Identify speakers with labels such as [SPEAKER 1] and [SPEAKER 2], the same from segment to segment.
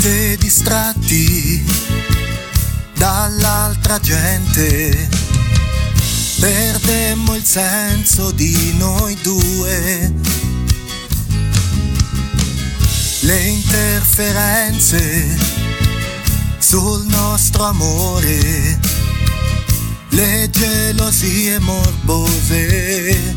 [SPEAKER 1] Mente distratti dall'altra gente, perdemmo il senso di noi due. Le interferenze sul nostro amore, le gelosie morbose.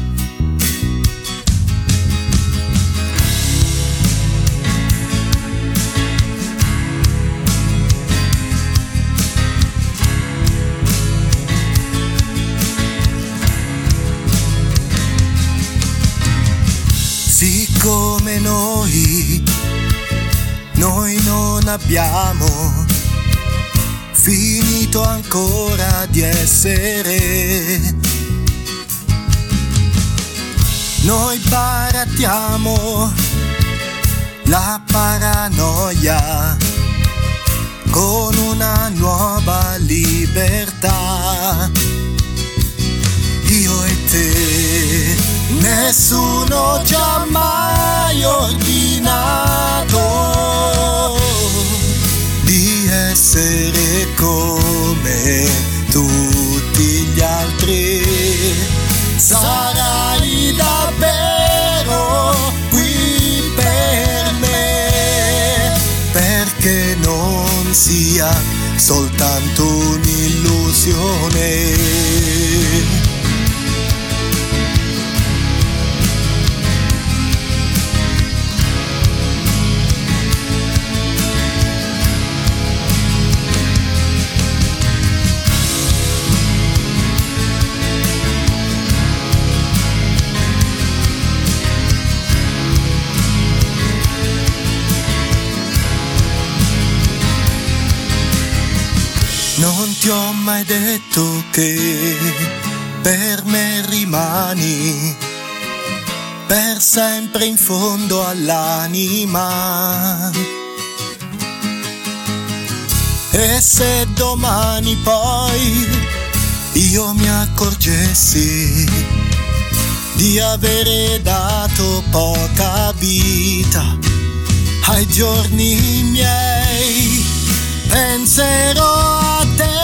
[SPEAKER 1] Siccome noi non abbiamo finito ancora di essere, noi barattiamo la paranoia con una nuova libertà. Io e te, nessuno ci ha mai ordinato di essere come tutti gli altri. Sarai davvero qui per me, perché non sia soltanto un'illusione. Non ti ho mai detto che per me rimani per sempre in fondo all'anima. E se domani poi io mi accorgessi di avere dato poca vita ai giorni miei, penserò a te.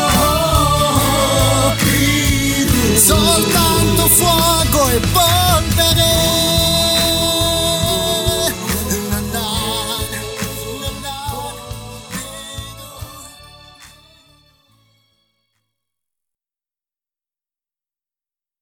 [SPEAKER 1] Soltanto fuoco e polvere.